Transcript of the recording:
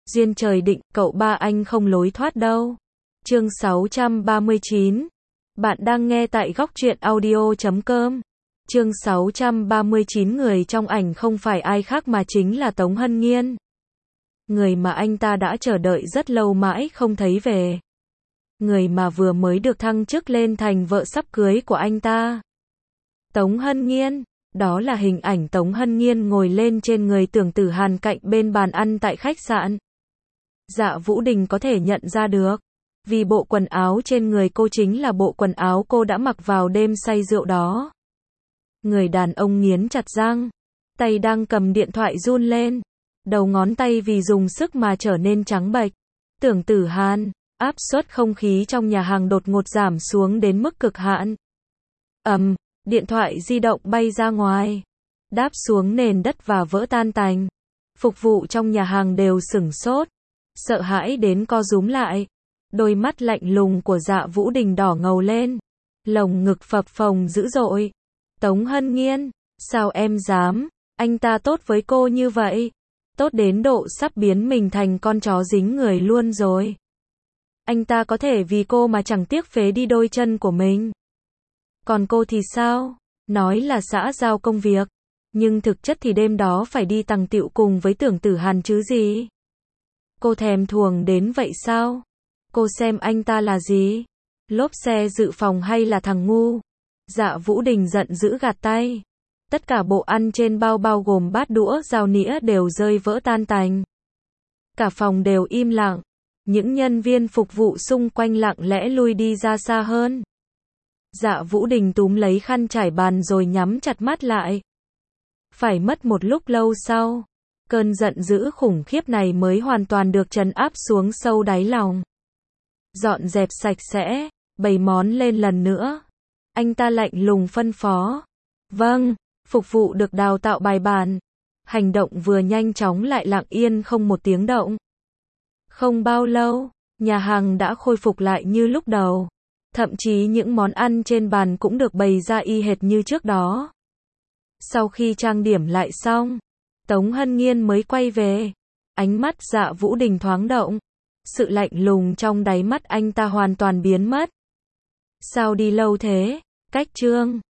Duyên trời định, cậu ba anh không lối thoát đâu. Chương 639. Bạn đang nghe tại góc truyện audio.com. Chương 639, người trong ảnh không phải ai khác mà chính là Tống Hân Nghiên. Người mà anh ta đã chờ đợi rất lâu mãi không thấy về. Người mà vừa mới được thăng chức lên thành vợ sắp cưới của anh ta. Tống Hân Nghiên. Đó là hình ảnh Tống Hân Nghiên ngồi lên trên người Tưởng Tử Hàn cạnh bên bàn ăn tại khách sạn. Dạ Vũ Đình có thể nhận ra được, vì bộ quần áo trên người cô chính là bộ quần áo cô đã mặc vào đêm say rượu đó. Người đàn ông nghiến chặt răng, tay đang cầm điện thoại run lên, đầu ngón tay vì dùng sức mà trở nên trắng bệch. Tưởng Tử Hàn, áp suất không khí trong nhà hàng đột ngột giảm xuống đến mức cực hạn. Điện thoại di động bay ra ngoài, đáp xuống nền đất và vỡ tan tành. Phục vụ trong nhà hàng đều sửng sốt, sợ hãi đến co rúm lại. Đôi mắt lạnh lùng của Dạ Vũ Đình đỏ ngầu lên, lồng ngực phập phồng dữ dội. Tống Hân Nghiên, sao em dám? Anh ta tốt với cô như vậy, tốt đến độ sắp biến mình thành con chó dính người luôn rồi. Anh ta có thể vì cô mà chẳng tiếc phế đi đôi chân của mình. Còn cô thì sao? Nói là xã giao công việc, nhưng thực chất thì đêm đó phải đi tằng tiệu cùng với Tưởng Tử Hàn chứ gì. Cô thèm thuồng đến vậy sao? Cô xem anh ta là gì? Lốp xe dự phòng hay là thằng ngu? Dạ Vũ Đình giận dữ gạt tay. Tất cả bộ ăn trên bao gồm bát đũa, dao nĩa đều rơi vỡ tan tành. Cả phòng đều im lặng. Những nhân viên phục vụ xung quanh lặng lẽ lui đi ra xa hơn. Dạ Vũ Đình túm lấy khăn trải bàn rồi nhắm chặt mắt lại. Phải mất một lúc lâu sau, cơn giận dữ khủng khiếp này mới hoàn toàn được trấn áp xuống sâu đáy lòng. Dọn dẹp sạch sẽ, bày món lên lần nữa. Anh ta lạnh lùng phân phó. Vâng, phục vụ được đào tạo bài bản. Hành động vừa nhanh chóng lại lặng yên không một tiếng động. Không bao lâu, nhà hàng đã khôi phục lại như lúc đầu. Thậm chí những món ăn trên bàn cũng được bày ra y hệt như trước đó. Sau khi trang điểm lại xong, Tống Hân Nghiên mới quay về. Ánh mắt Dạ Vũ Đình thoáng động. Sự lạnh lùng trong đáy mắt anh ta hoàn toàn biến mất. Sao đi lâu thế? Cách chương